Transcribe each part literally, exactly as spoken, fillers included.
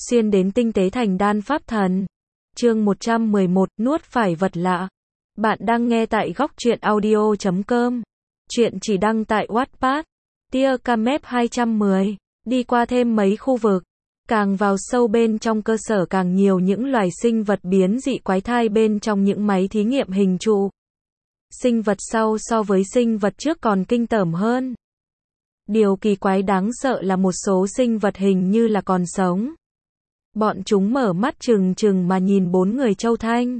xuyên đến tinh tế thành đan pháp thần. Chương một trăm mười một, nuốt phải vật lạ. Bạn đang nghe tại góc truyện audio chấm com. Chuyện chỉ đăng tại Wattpad. Tia Camep hai trăm mười. Đi qua thêm mấy khu vực. Càng vào sâu bên trong cơ sở càng nhiều những loài sinh vật biến dị quái thai bên trong những máy thí nghiệm hình trụ. Sinh vật sau so với sinh vật trước còn kinh tởm hơn. Điều kỳ quái đáng sợ là một số sinh vật hình như là còn sống. Bọn chúng mở mắt trừng trừng mà nhìn bốn người Châu Thanh.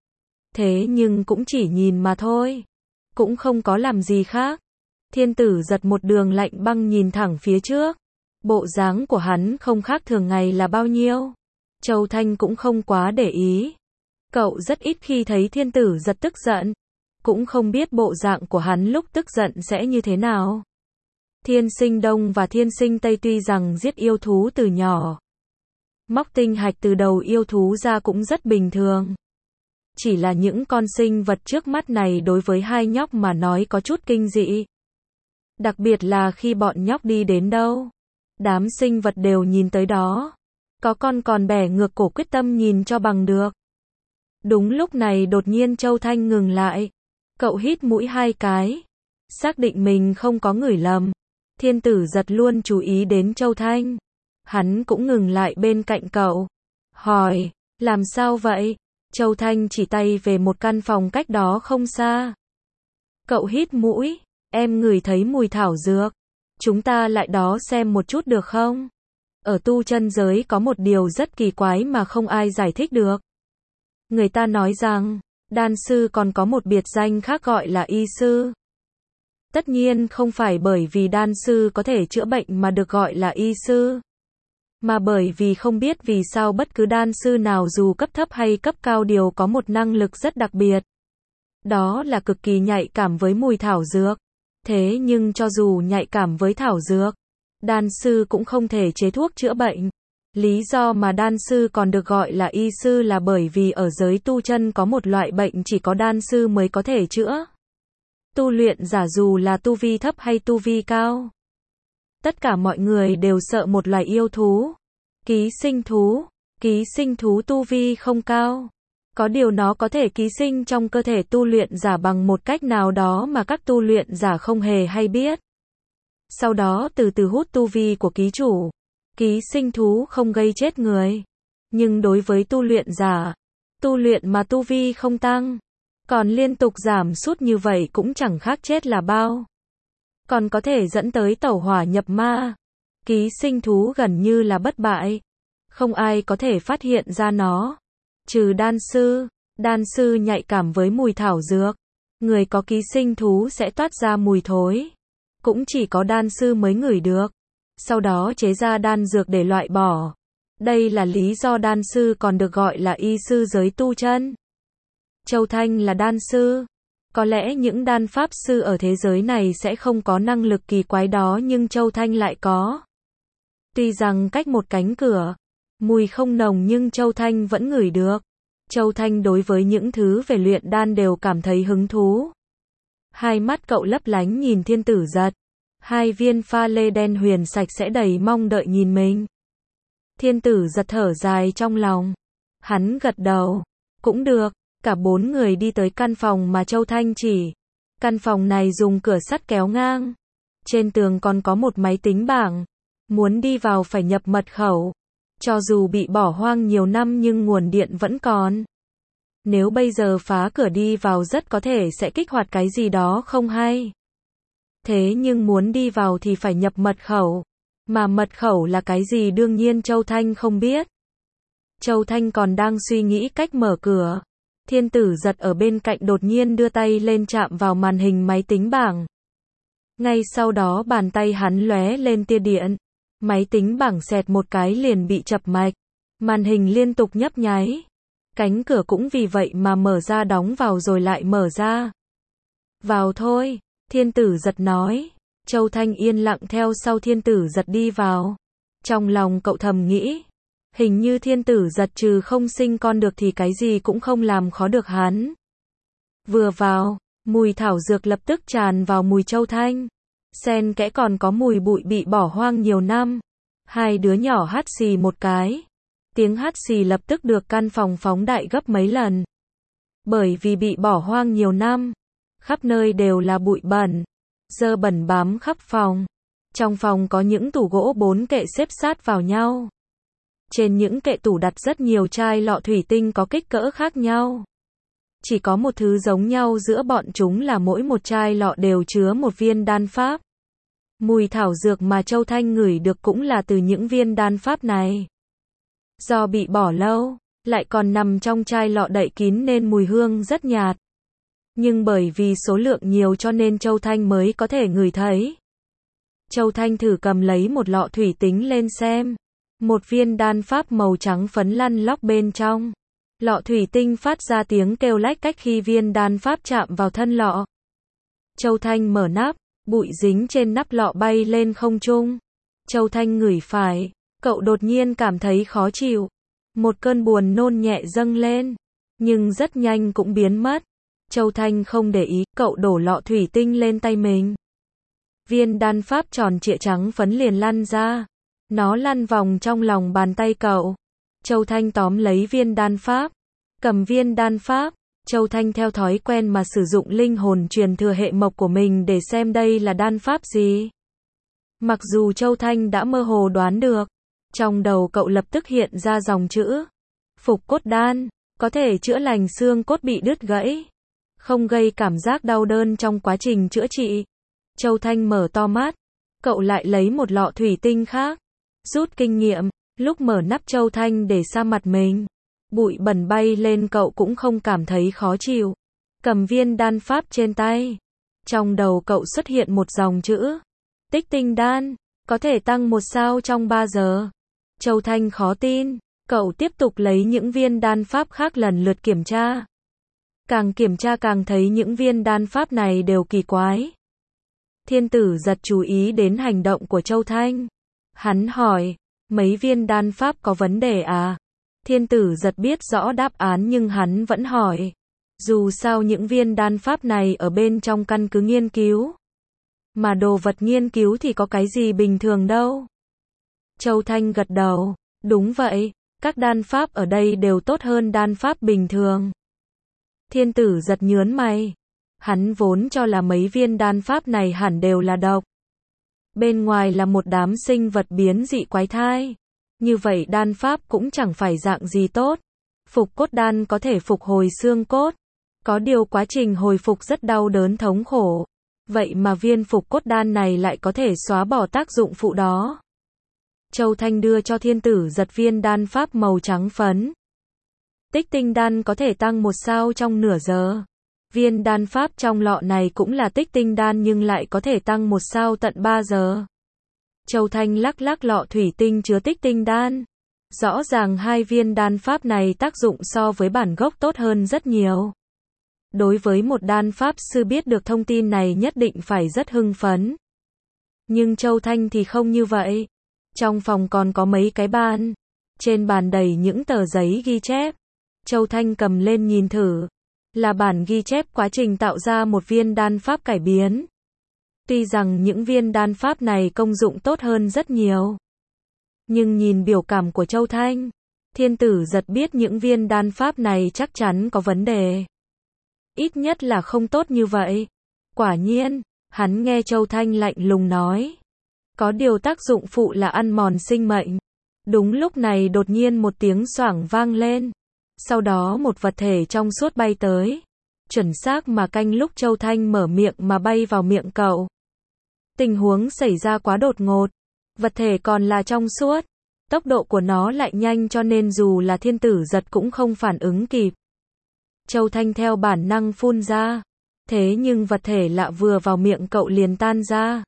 Thế nhưng cũng chỉ nhìn mà thôi. Cũng không có làm gì khác. Thiên tử giật một đường lạnh băng nhìn thẳng phía trước. Bộ dáng của hắn không khác thường ngày là bao nhiêu. Châu Thanh cũng không quá để ý. Cậu rất ít khi thấy thiên tử giật tức giận. Cũng không biết bộ dạng của hắn lúc tức giận sẽ như thế nào. Thiên sinh Đông và thiên sinh Tây tuy rằng giết yêu thú từ nhỏ. Móc tinh hạch từ đầu yêu thú ra cũng rất bình thường. Chỉ là những con sinh vật trước mắt này đối với hai nhóc mà nói có chút kinh dị. Đặc biệt là khi bọn nhóc đi đến đâu. Đám sinh vật đều nhìn tới đó. Có con còn bẻ ngược cổ quyết tâm nhìn cho bằng được. Đúng lúc này đột nhiên Châu Thanh ngừng lại. Cậu hít mũi hai cái. Xác định mình không có ngửi lầm. Thiên tử giật luôn chú ý đến Châu Thanh. Hắn cũng ngừng lại bên cạnh cậu. Hỏi, làm sao vậy? Châu Thanh chỉ tay về một căn phòng cách đó không xa. Cậu hít mũi, em ngửi thấy mùi thảo dược. Chúng ta lại đó xem một chút được không? Ở tu chân giới có một điều rất kỳ quái mà không ai giải thích được. Người ta nói rằng, đan sư còn có một biệt danh khác gọi là y sư. Tất nhiên không phải bởi vì đan sư có thể chữa bệnh mà được gọi là y sư. Mà bởi vì không biết vì sao bất cứ đan sư nào dù cấp thấp hay cấp cao đều có một năng lực rất đặc biệt. Đó là cực kỳ nhạy cảm với mùi thảo dược. Thế nhưng cho dù nhạy cảm với thảo dược, đan sư cũng không thể chế thuốc chữa bệnh. Lý do mà đan sư còn được gọi là y sư là bởi vì ở giới tu chân có một loại bệnh chỉ có đan sư mới có thể chữa. Tu luyện giả dù là tu vi thấp hay tu vi cao. Tất cả mọi người đều sợ một loài yêu thú. Ký sinh thú. Ký sinh thú tu vi không cao. Có điều nó có thể ký sinh trong cơ thể tu luyện giả bằng một cách nào đó mà các tu luyện giả không hề hay biết. Sau đó từ từ hút tu vi của ký chủ. Ký sinh thú không gây chết người. Nhưng đối với tu luyện giả, tu luyện mà tu vi không tăng, còn liên tục giảm sút như vậy cũng chẳng khác chết là bao. Còn có thể dẫn tới tẩu hỏa nhập ma. Ký sinh thú gần như là bất bại. Không ai có thể phát hiện ra nó. Trừ đan sư. Đan sư nhạy cảm với mùi thảo dược. Người có ký sinh thú sẽ toát ra mùi thối. Cũng chỉ có đan sư mới ngửi được. Sau đó chế ra đan dược để loại bỏ. Đây là lý do đan sư còn được gọi là y sư giới tu chân. Châu Thanh là đan sư. Có lẽ những đan pháp sư ở thế giới này sẽ không có năng lực kỳ quái đó nhưng Châu Thanh lại có. Tuy rằng cách một cánh cửa, mùi không nồng nhưng Châu Thanh vẫn ngửi được. Châu Thanh đối với những thứ về luyện đan đều cảm thấy hứng thú. Hai mắt cậu lấp lánh nhìn thiên tử giật. Hai viên pha lê đen huyền sạch sẽ đầy mong đợi nhìn mình. Thiên tử giật thở dài trong lòng. Hắn gật đầu. Cũng được. Cả bốn người đi tới căn phòng mà Châu Thanh chỉ. Căn phòng này dùng cửa sắt kéo ngang. Trên tường còn có một máy tính bảng. Muốn đi vào phải nhập mật khẩu. Cho dù bị bỏ hoang nhiều năm nhưng nguồn điện vẫn còn. Nếu bây giờ phá cửa đi vào rất có thể sẽ kích hoạt cái gì đó không hay. Thế nhưng muốn đi vào thì phải nhập mật khẩu. Mà mật khẩu là cái gì đương nhiên Châu Thanh không biết. Châu Thanh còn đang suy nghĩ cách mở cửa. Thiên tử giật ở bên cạnh đột nhiên đưa tay lên chạm vào màn hình máy tính bảng. Ngay sau đó bàn tay hắn lóe lên tia điện. Máy tính bảng xẹt một cái liền bị chập mạch. Màn hình liên tục nhấp nháy. Cánh cửa cũng vì vậy mà mở ra đóng vào rồi lại mở ra. Vào thôi, thiên tử giật nói. Châu Thanh yên lặng theo sau thiên tử giật đi vào. Trong lòng cậu thầm nghĩ. Hình như thiên tử giật trừ không sinh con được thì cái gì cũng không làm khó được hắn. Vừa vào, mùi thảo dược lập tức tràn vào mùi Châu Thanh. Xen kẽ còn có mùi bụi bị bỏ hoang nhiều năm. Hai đứa nhỏ hắt xì một cái. Tiếng hắt xì lập tức được căn phòng phóng đại gấp mấy lần. Bởi vì bị bỏ hoang nhiều năm, khắp nơi đều là bụi bẩn, dơ bẩn bám khắp phòng. Trong phòng có những tủ gỗ bốn kệ xếp sát vào nhau. Trên những kệ tủ đặt rất nhiều chai lọ thủy tinh có kích cỡ khác nhau. Chỉ có một thứ giống nhau giữa bọn chúng là mỗi một chai lọ đều chứa một viên đan pháp. Mùi thảo dược mà Châu Thanh ngửi được cũng là từ những viên đan pháp này. Do bị bỏ lâu, lại còn nằm trong chai lọ đậy kín nên mùi hương rất nhạt. Nhưng bởi vì số lượng nhiều cho nên Châu Thanh mới có thể ngửi thấy. Châu Thanh thử cầm lấy một lọ thủy tinh lên xem. Một viên đan pháp màu trắng phấn lăn lóc bên trong. Lọ thủy tinh phát ra tiếng kêu lách cách khi viên đan pháp chạm vào thân lọ. Châu Thanh mở nắp, bụi dính trên nắp lọ bay lên không trung. Châu Thanh ngửi phải, cậu đột nhiên cảm thấy khó chịu. Một cơn buồn nôn nhẹ dâng lên, nhưng rất nhanh cũng biến mất. Châu Thanh không để ý, cậu đổ lọ thủy tinh lên tay mình. Viên đan pháp tròn trịa trắng phấn liền lăn ra. Nó lăn vòng trong lòng bàn tay cậu. Châu Thanh tóm lấy viên đan pháp. Cầm viên đan pháp, Châu Thanh theo thói quen mà sử dụng linh hồn truyền thừa hệ mộc của mình để xem đây là đan pháp gì. Mặc dù Châu Thanh đã mơ hồ đoán được, trong đầu cậu lập tức hiện ra dòng chữ. Phục cốt đan, có thể chữa lành xương cốt bị đứt gãy, không gây cảm giác đau đớn trong quá trình chữa trị. Châu Thanh mở to mắt, cậu lại lấy một lọ thủy tinh khác. Rút kinh nghiệm, lúc mở nắp Châu Thanh để xa mặt mình. Bụi bẩn bay lên cậu cũng không cảm thấy khó chịu. Cầm viên đan pháp trên tay. Trong đầu cậu xuất hiện một dòng chữ. Tích tinh đan, có thể tăng một sao trong ba giờ. Châu Thanh khó tin, cậu tiếp tục lấy những viên đan pháp khác lần lượt kiểm tra. Càng kiểm tra càng thấy những viên đan pháp này đều kỳ quái. Thiên tử giật chú ý đến hành động của Châu Thanh. Hắn hỏi, mấy viên đan pháp có vấn đề à? Thiên tử giật biết rõ đáp án nhưng hắn vẫn hỏi. Dù sao những viên đan pháp này ở bên trong căn cứ nghiên cứu. Mà đồ vật nghiên cứu thì có cái gì bình thường đâu. Châu Thanh gật đầu, đúng vậy, các đan pháp ở đây đều tốt hơn đan pháp bình thường. Thiên tử giật nhớn mày. Hắn vốn cho là mấy viên đan pháp này hẳn đều là độc. Bên ngoài là một đám sinh vật biến dị quái thai. Như vậy đan pháp cũng chẳng phải dạng gì tốt. Phục cốt đan có thể phục hồi xương cốt. Có điều quá trình hồi phục rất đau đớn thống khổ. Vậy mà viên phục cốt đan này lại có thể xóa bỏ tác dụng phụ đó. Châu Thanh đưa cho thiên tử giật viên đan pháp màu trắng phấn. Tích tinh đan có thể tăng một sao trong nửa giờ. Viên đan pháp trong lọ này cũng là tích tinh đan nhưng lại có thể tăng một sao tận ba giờ. Châu Thanh lắc lắc lọ thủy tinh chứa tích tinh đan. Rõ ràng hai viên đan pháp này tác dụng so với bản gốc tốt hơn rất nhiều. Đối với một đan pháp sư biết được thông tin này nhất định phải rất hưng phấn. Nhưng Châu Thanh thì không như vậy. Trong phòng còn có mấy cái bàn. Trên bàn đầy những tờ giấy ghi chép. Châu Thanh cầm lên nhìn thử. Là bản ghi chép quá trình tạo ra một viên đan pháp cải biến. Tuy rằng những viên đan pháp này công dụng tốt hơn rất nhiều. Nhưng nhìn biểu cảm của Châu Thanh, thiên tử giật biết những viên đan pháp này chắc chắn có vấn đề. Ít nhất là không tốt như vậy. Quả nhiên, hắn nghe Châu Thanh lạnh lùng nói. Có điều tác dụng phụ là ăn mòn sinh mệnh. Đúng lúc này đột nhiên một tiếng xoảng vang lên. Sau đó một vật thể trong suốt bay tới. Chuẩn xác mà canh lúc Châu Thanh mở miệng mà bay vào miệng cậu. Tình huống xảy ra quá đột ngột. Vật thể còn là trong suốt. Tốc độ của nó lại nhanh cho nên dù là thiên tử giật cũng không phản ứng kịp. Châu Thanh theo bản năng phun ra. Thế nhưng vật thể lạ vừa vào miệng cậu liền tan ra.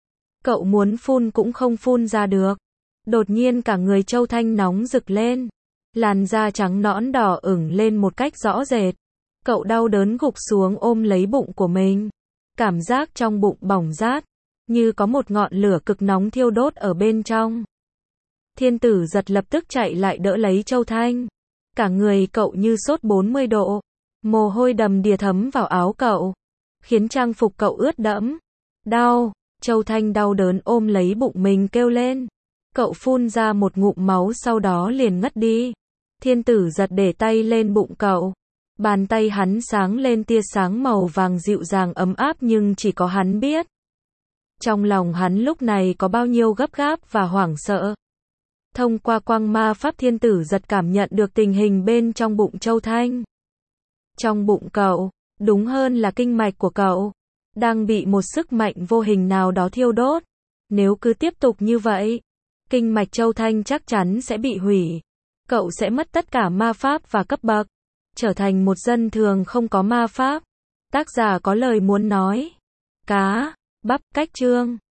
Cậu muốn phun cũng không phun ra được. Đột nhiên cả người Châu Thanh nóng rực lên. Làn da trắng nõn đỏ ửng lên một cách rõ rệt. Cậu đau đớn gục xuống ôm lấy bụng của mình. Cảm giác trong bụng bỏng rát. Như có một ngọn lửa cực nóng thiêu đốt ở bên trong. Thiên tử giật lập tức chạy lại đỡ lấy Châu Thanh. Cả người cậu như sốt bốn mươi độ. Mồ hôi đầm đìa thấm vào áo cậu. Khiến trang phục cậu ướt đẫm. Đau. Châu Thanh đau đớn ôm lấy bụng mình kêu lên. Cậu phun ra một ngụm máu sau đó liền ngất đi. Thiên tử giật để tay lên bụng cậu. Bàn tay hắn sáng lên tia sáng màu vàng dịu dàng ấm áp nhưng chỉ có hắn biết. Trong lòng hắn lúc này có bao nhiêu gấp gáp và hoảng sợ. Thông qua quang ma pháp thiên tử giật cảm nhận được tình hình bên trong bụng Châu Thanh. Trong bụng cậu, đúng hơn là kinh mạch của cậu, đang bị một sức mạnh vô hình nào đó thiêu đốt. Nếu cứ tiếp tục như vậy, kinh mạch Châu Thanh chắc chắn sẽ bị hủy. Cậu sẽ mất tất cả ma pháp và cấp bậc, trở thành một dân thường không có ma pháp. Tác giả có lời muốn nói. Cá, bắp, cách chương.